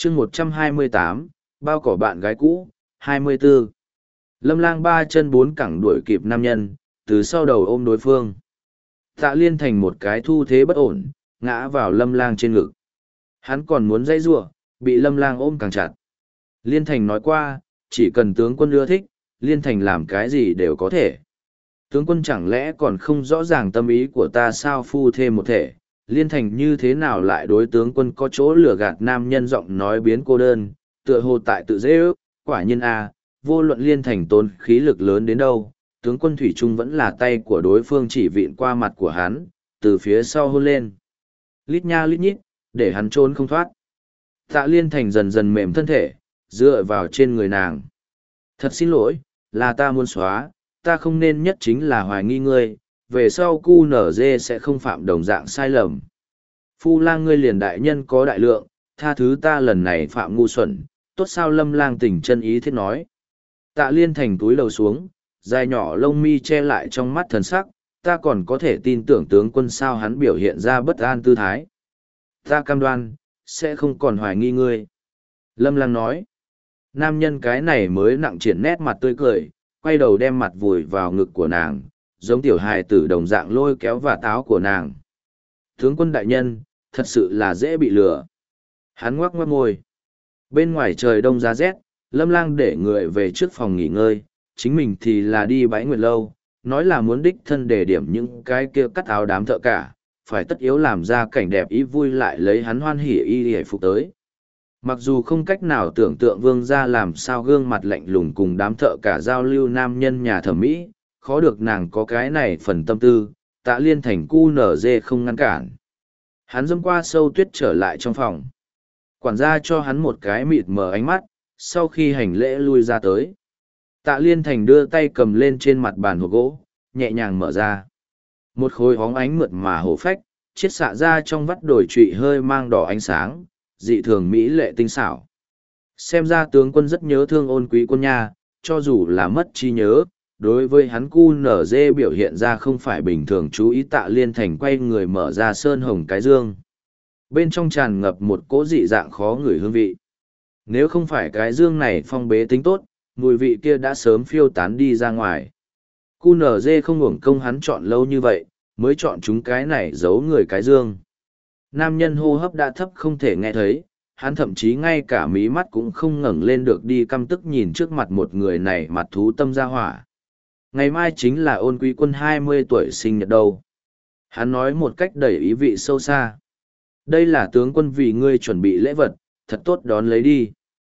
chương 128, bao cỏ bạn gái cũ, 24. Lâm Lang ba chân bốn cẳng đuổi kịp nam nhân, từ sau đầu ôm đối phương. Tạ Liên thành một cái thu thế bất ổn, ngã vào Lâm Lang trên ngực. Hắn còn muốn dãy giụa, bị Lâm Lang ôm càng chặt. Liên thành nói qua, chỉ cần tướng quân ưa thích, Liên thành làm cái gì đều có thể. Tướng quân chẳng lẽ còn không rõ ràng tâm ý của ta sao, phu thêm một thể, Liên thành như thế nào lại đối tướng quân có chỗ lừa gạt. Nam nhân giọng nói biến cô đơn, tựa hồ tại tự dễ ước, quả nhiên vô luận Liên thành tốn khí lực lớn đến đâu, tướng quân thủy trung vẫn là tay của đối phương chỉ vịn qua mặt của hắn, từ phía sau hôn lên. Lít nha lít nhít, để hắn trốn không thoát. Tạ Liên thành dần dần mềm thân thể, dựa vào trên người nàng. Thật xin lỗi, là ta muốn xóa, ta không nên nhất chính là hoài nghi ngươi, về sau cu nở dê sẽ không phạm đồng dạng sai lầm. Phu lang ngươi liền đại nhân có đại lượng, tha thứ ta lần này phạm ngu xuẩn, tốt sao. Lâm Lang tình chân ý thiết nói. Tạ Liên thành túi lầu xuống, dài nhỏ lông mi che lại trong mắt thần sắc, ta còn có thể tin tưởng tướng quân sao. Hắn biểu hiện ra bất an tư thái. Ta cam đoan, sẽ không còn hoài nghi ngươi. Lâm Lang nói. Nam nhân cái này mới nặng triển nét mặt tươi cười, quay đầu đem mặt vùi vào ngực của nàng, giống tiểu hài tử đồng dạng lôi kéo và táo của nàng. Tướng quân đại nhân, thật sự là dễ bị lừa. Hắn ngoắc ngoắc môi. Bên ngoài trời đông giá rét, Lâm Lang để người về trước phòng nghỉ ngơi, chính mình thì là đi bãi nguyệt lâu, nói là muốn đích thân để điểm những cái kia cắt áo đám thợ cả, phải tất yếu làm ra cảnh đẹp ý vui lại lấy hắn hoan hỉ y hề phục tới. Mặc dù không cách nào tưởng tượng vương gia làm sao gương mặt lạnh lùng cùng đám thợ cả giao lưu nam nhân nhà thẩm mỹ, khó được nàng có cái này phần tâm tư, Tạ Liên thành cu nở dê không ngăn cản. Hắn dâm qua sâu tuyết trở lại trong phòng. Quản gia cho hắn một cái mịt mờ ánh mắt, sau khi hành lễ lui ra tới. Tạ Liên thành đưa tay cầm lên trên mặt bàn hộp gỗ, nhẹ nhàng mở ra. Một khối hóng ánh mượt mà hổ phách, chiết xạ ra trong vắt đồi trụy hơi mang đỏ ánh sáng, dị thường mỹ lệ tinh xảo. Xem ra tướng quân rất nhớ thương Ôn Quý Quân nha, cho dù là mất trí nhớ, đối với hắn cu nở dê biểu hiện ra không phải bình thường. Chú ý. Tạ Liên thành quay người mở ra sơn hồng cái dương. Bên trong tràn ngập một cỗ dị dạng khó ngửi hương vị. Nếu không phải cái dương này phong bế tính tốt, mùi vị kia đã sớm phiêu tán đi ra ngoài. Cu nở dê không uổng công hắn chọn lâu như vậy, mới chọn chúng cái này giấu người cái dương. Nam nhân hô hấp đã thấp không thể nghe thấy, hắn thậm chí ngay cả mí mắt cũng không ngẩng lên được, đi căm tức nhìn trước mặt một người này mặt thú tâm ra hỏa. Ngày mai chính là Ôn Quý Quân 20 tuổi sinh nhật đâu. Hắn nói một cách đầy ý vị sâu xa. Đây là tướng quân vì ngươi chuẩn bị lễ vật, thật tốt đón lấy đi.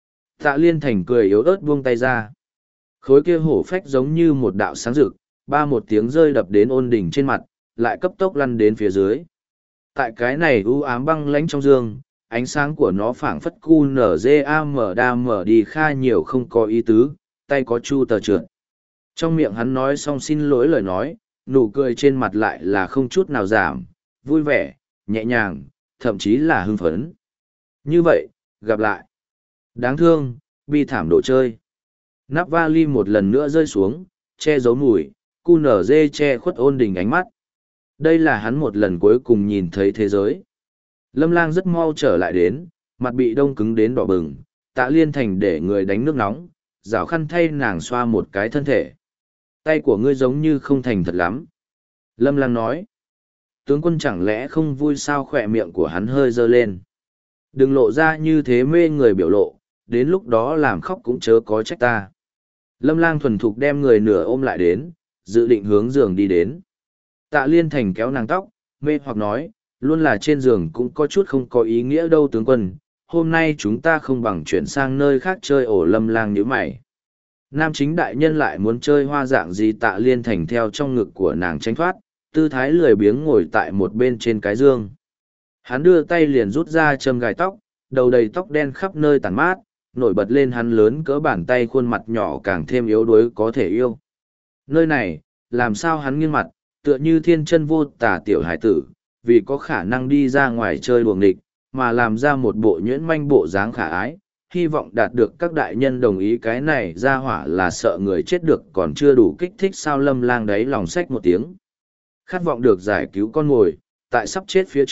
Tạ Liên thành cười yếu ớt buông tay ra. Khối kia hổ phách giống như một đạo sáng rực, ba một tiếng rơi đập đến Ôn Đình trên mặt, lại cấp tốc lăn đến phía dưới. Tại cái này u ám băng lãnh trong dương, ánh sáng của nó phảng phất cu nở dê đa mở đi kha nhiều không có ý tứ, tay có chu tờ trượt. Trong miệng hắn nói xong xin lỗi lời nói, nụ cười trên mặt lại là không chút nào giảm, vui vẻ, nhẹ nhàng, thậm chí là hưng phấn. Như vậy, gặp lại. Đáng thương, bi thảm đồ chơi. Nắp vali một lần nữa rơi xuống, che giấu mùi, cu nở dê che khuất Ôn Đình ánh mắt. Đây là hắn một lần cuối cùng nhìn thấy thế giới. Lâm Lang rất mau trở lại đến, mặt bị đông cứng đến đỏ bừng. Tạ Liên thành để người đánh nước nóng, rảo khăn thay nàng xoa một cái thân thể. Tay của ngươi giống như không thành thật lắm. Lâm Lang nói. Tướng quân chẳng lẽ không vui sao? Khỏe miệng của hắn hơi dơ lên. Đừng lộ ra như thế mê người biểu lộ, đến lúc đó làm khóc cũng chớ có trách ta. Lâm Lang thuần thục đem người nửa ôm lại đến, dự định hướng giường đi đến. Tạ Liên thành kéo nàng tóc, mê hoặc nói, luôn là trên giường cũng có chút không có ý nghĩa đâu tướng quân, hôm nay chúng ta không bằng chuyển sang nơi khác chơi. Ổ Lâm Lang nhíu mày. Nam chính đại nhân lại muốn chơi hoa dạng gì? Tạ Liên thành theo trong ngực của nàng tránh thoát, tư thái lười biếng ngồi tại một bên trên cái giường. Hắn đưa tay liền rút ra châm gài tóc, đầu đầy tóc đen khắp nơi tàn mát, nổi bật lên hắn lớn cỡ bàn tay, khuôn mặt nhỏ càng thêm yếu đuối có thể yêu. Nơi này, làm sao hắn nghiêng mặt, tựa như thiên chân vô tả tiểu hải tử, vì có khả năng đi ra ngoài chơi đuồng địch, mà làm ra một bộ nhuyễn manh bộ dáng khả ái, hy vọng đạt được các đại nhân đồng ý. Cái này ra hỏa là sợ người chết được còn chưa đủ kích thích sao? Lâm Lang đấy lòng xách một tiếng. Khát vọng được giải cứu con mồi, tại sắp chết phía trước,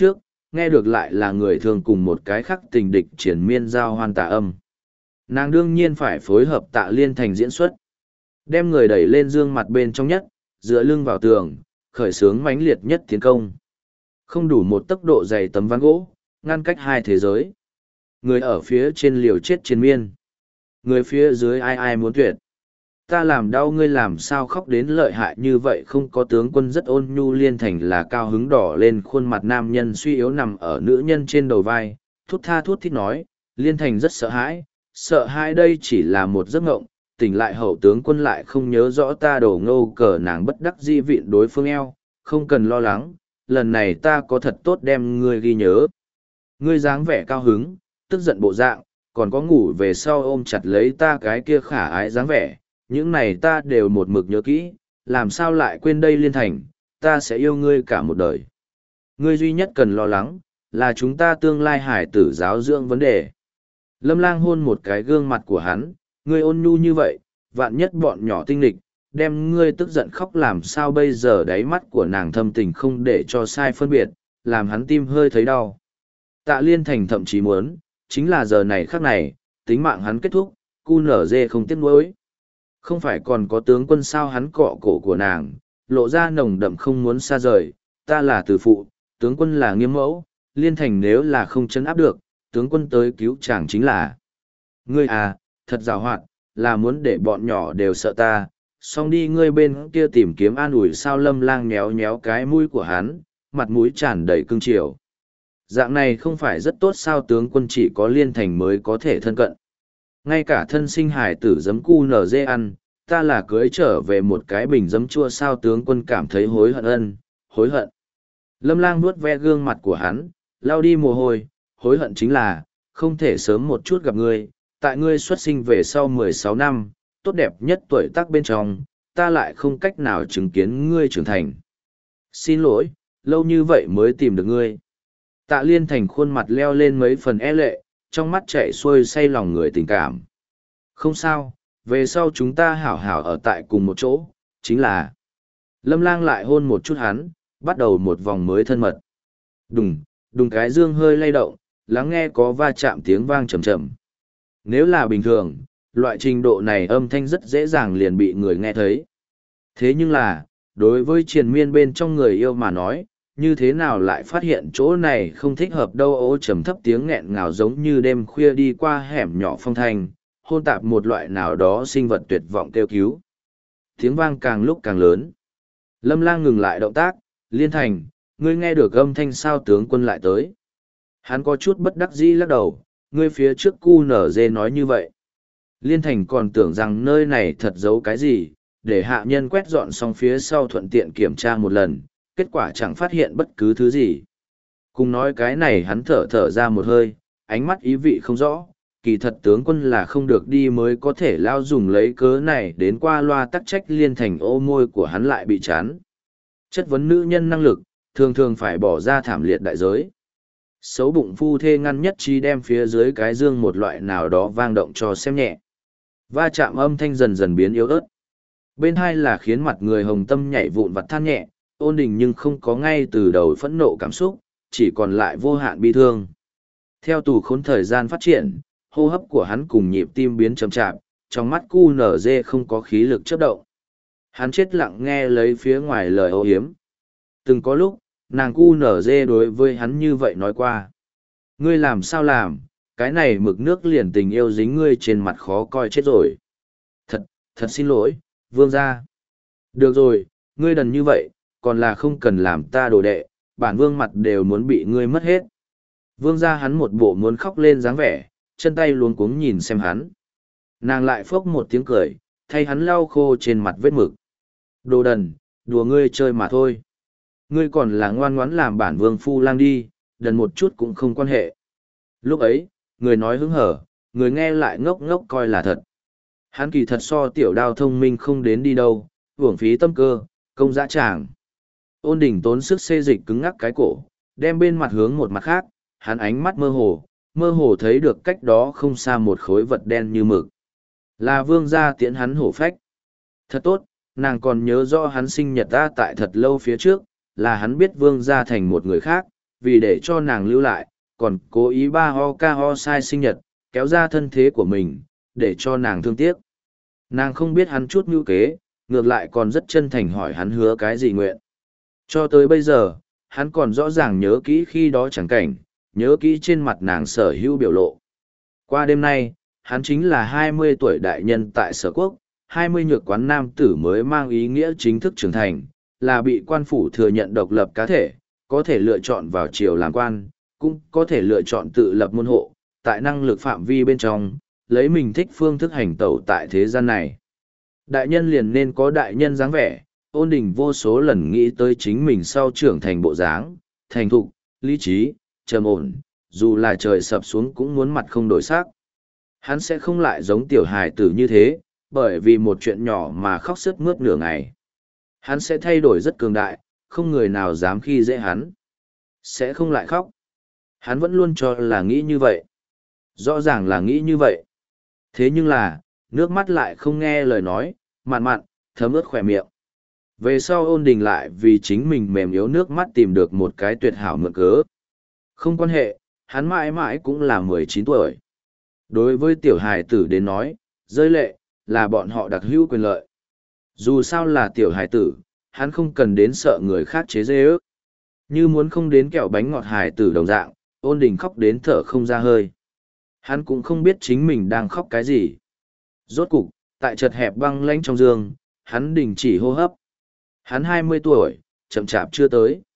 nghe được lại là người thường cùng một cái khắc tình địch triển miên giao hoan tà âm. Nàng đương nhiên phải phối hợp Tạ Liên Thành diễn xuất. Đem người đẩy lên dương mặt bên trong nhất, dựa lưng vào tường, khởi xướng mãnh liệt nhất tiến công. Không đủ một tốc độ dày tấm ván gỗ, ngăn cách hai thế giới. Người ở phía trên liều chết triền miên. Người phía dưới ai ai muốn tuyệt. Ta làm đau ngươi làm sao khóc đến lợi hại như vậy, không có tướng quân rất ôn nhu. Liên Thành là cao hứng đỏ lên khuôn mặt, nam nhân suy yếu nằm ở nữ nhân trên đầu vai, thút tha thút thít nói. Liên Thành rất sợ hãi đây chỉ là một giấc ngộng, tỉnh lại hậu tướng quân lại không nhớ rõ ta. Đổ ngâu cờ nàng bất đắc dĩ vịn đối phương eo, không cần lo lắng, lần này ta có thật tốt đem ngươi ghi nhớ. Ngươi dáng vẻ cao hứng, tức giận bộ dạng, còn có ngủ về sau ôm chặt lấy ta cái kia khả ái dáng vẻ, những này ta đều một mực nhớ kỹ, làm sao lại quên đây. Liên Thành, ta sẽ yêu ngươi cả một đời. Ngươi duy nhất cần lo lắng, là chúng ta tương lai hải tử giáo dưỡng vấn đề. Lâm Lang hôn một cái gương mặt của hắn, ngươi ôn nhu như vậy, vạn nhất bọn nhỏ tinh lịch, đem ngươi tức giận khóc làm sao bây giờ. Đáy mắt của nàng thâm tình không để cho sai phân biệt, làm hắn tim hơi thấy đau. Tạ Liên Thành thậm chí muốn, chính là giờ này khắc này, tính mạng hắn kết thúc, cu nở dê không tiếc nuối. Không phải còn có tướng quân sao, hắn cọ cổ của nàng, lộ ra nồng đậm không muốn xa rời. Ta là tử phụ, tướng quân là nghiêm mẫu, Liên Thành nếu là không chấn áp được, tướng quân tới cứu chàng chính là. Ngươi à, thật giàu hoạt, là muốn để bọn nhỏ đều sợ ta, xong đi ngươi bên kia tìm kiếm an ủi sao. Lâm Lang nhéo nhéo cái mũi của hắn, mặt mũi tràn đầy cương triều. Dạng này không phải rất tốt sao, tướng quân chỉ có Liên Thành mới có thể thân cận. Ngay cả thân sinh hải tử giấm cu nở dê ăn, ta là cưới trở về một cái bình giấm chua sao. Tướng quân cảm thấy hối hận hối hận. Lâm Lang vuốt ve gương mặt của hắn, lau đi mồ hôi, hối hận chính là, không thể sớm một chút gặp ngươi, tại ngươi xuất sinh về sau 16 năm, tốt đẹp nhất tuổi tác bên trong, ta lại không cách nào chứng kiến ngươi trưởng thành. Xin lỗi, lâu như vậy mới tìm được ngươi. Tạ Liên Thành khuôn mặt leo lên mấy phần e lệ, trong mắt chạy xuôi say lòng người tình cảm. Không sao, về sau chúng ta hảo hảo ở tại cùng một chỗ, chính là. Lâm Lang lại hôn một chút hắn, bắt đầu một vòng mới thân mật. Đùng cái dương hơi lay động, lắng nghe có va chạm tiếng vang trầm trầm. Nếu là bình thường, loại trình độ này âm thanh rất dễ dàng liền bị người nghe thấy. Thế nhưng là, đối với triền miên bên trong người yêu mà nói, như thế nào lại phát hiện chỗ này không thích hợp đâu. Ô trầm thấp tiếng nghẹn ngào giống như đêm khuya đi qua hẻm nhỏ phong thanh, hôn tạp một loại nào đó sinh vật tuyệt vọng kêu cứu. Tiếng vang càng lúc càng lớn. Lâm Lang ngừng lại động tác. Liên Thành, ngươi nghe được âm thanh sao, tướng quân lại tới. Hắn có chút bất đắc dĩ lắc đầu, ngươi phía trước cu nở dê nói như vậy. Liên Thành còn tưởng rằng nơi này thật giấu cái gì, để hạ nhân quét dọn xong phía sau thuận tiện kiểm tra một lần, kết quả chẳng phát hiện bất cứ thứ gì. Cùng nói cái này hắn thở ra một hơi, ánh mắt ý vị không rõ, kỳ thật tướng quân là không được đi mới có thể lao dùng lấy cớ này đến qua loa tắc trách. Liên Thành ô môi của hắn lại bị chán. Chất vấn nữ nhân năng lực, thường thường phải bỏ ra thảm liệt đại giới. Xấu bụng phu thê ngăn nhất trí đem phía dưới cái dương một loại nào đó vang động cho xem nhẹ. Va chạm âm thanh dần dần biến yếu ớt. Bên hai là khiến mặt người hồng tâm nhảy vụn vặt than nhẹ, ôn đình nhưng không có ngay từ đầu phẫn nộ cảm xúc, chỉ còn lại vô hạn bi thương. Theo tù khốn thời gian phát triển, hô hấp của hắn cùng nhịp tim biến chậm chạp, trong mắt cu nở dê không có khí lực chớp động. Hắn chết lặng nghe lấy phía ngoài lời ô hiếm. Từng có lúc, nàng cu nở dê đối với hắn như vậy nói qua. Ngươi làm sao làm, cái này mực nước liền tình yêu dính ngươi trên mặt khó coi chết rồi. Thật xin lỗi, vương gia. Được rồi, ngươi đần như vậy, còn là không cần làm ta đồ đệ, bản vương mặt đều muốn bị ngươi mất hết. Vương gia hắn một bộ muốn khóc lên dáng vẻ, chân tay luống cuống nhìn xem hắn. Nàng lại phốc một tiếng cười, thay hắn lau khô trên mặt vết mực. Đồ đần, đùa ngươi chơi mà thôi. Ngươi còn là ngoan ngoãn làm bản vương phu lang đi, đần một chút cũng không quan hệ. Lúc ấy, người nói hứng hở, người nghe lại ngốc ngốc coi là thật. Hắn kỳ thật so tiểu đao thông minh không đến đi đâu, uổng phí tâm cơ, công dã tràng. Ôn đình tốn sức xê dịch cứng ngắc cái cổ, đem bên mặt hướng một mặt khác, hắn ánh mắt mơ hồ thấy được cách đó không xa một khối vật đen như mực. Là vương gia tiễn hắn hổ phách. Thật tốt, nàng còn nhớ rõ hắn sinh nhật ta tại thật lâu phía trước, là hắn biết vương gia thành một người khác, vì để cho nàng lưu lại, còn cố ý ba ho ca ho sai sinh nhật, kéo ra thân thế của mình, để cho nàng thương tiếc. Nàng không biết hắn chút mưu kế, ngược lại còn rất chân thành hỏi hắn hứa cái gì nguyện. Cho tới bây giờ, hắn còn rõ ràng nhớ kỹ khi đó chẳng cảnh, nhớ kỹ trên mặt nàng sở hữu biểu lộ. Qua đêm nay, hắn chính là 20 tuổi đại nhân tại sở quốc, 20 nhược quán nam tử mới mang ý nghĩa chính thức trưởng thành, là bị quan phủ thừa nhận độc lập cá thể, có thể lựa chọn vào triều làm quan, cũng có thể lựa chọn tự lập môn hộ, tại năng lực phạm vi bên trong, lấy mình thích phương thức hành tẩu tại thế gian này. Đại nhân liền nên có đại nhân dáng vẻ, Ôn Đình vô số lần nghĩ tới chính mình sau trưởng thành bộ dáng, thành thục, lý trí, trầm ổn, dù là trời sập xuống cũng muốn mặt không đổi sắc. Hắn sẽ không lại giống tiểu hài tử như thế, bởi vì một chuyện nhỏ mà khóc sướt mướt nửa ngày. Hắn sẽ thay đổi rất cường đại, không người nào dám khi dễ hắn. Sẽ không lại khóc. Hắn vẫn luôn cho là nghĩ như vậy. Rõ ràng là nghĩ như vậy. Thế nhưng là, nước mắt lại không nghe lời nói, mặn mặn, thấm ướt khỏe miệng. Về sau Ôn Đình lại vì chính mình mềm yếu nước mắt tìm được một cái tuyệt hảo mượn cớ. Không quan hệ, hắn mãi mãi cũng là 19 tuổi. Đối với tiểu hài tử đến nói, rơi lệ, là bọn họ đặc hữu quyền lợi. Dù sao là tiểu hài tử, hắn không cần đến sợ người khác chế dê ước. Như muốn không đến kẹo bánh ngọt hài tử đồng dạng, Ôn Đình khóc đến thở không ra hơi. Hắn cũng không biết chính mình đang khóc cái gì. Rốt cục, tại chật hẹp băng lãnh trong giường, hắn đình chỉ hô hấp. Hắn 20 tuổi, chậm chạp chưa tới.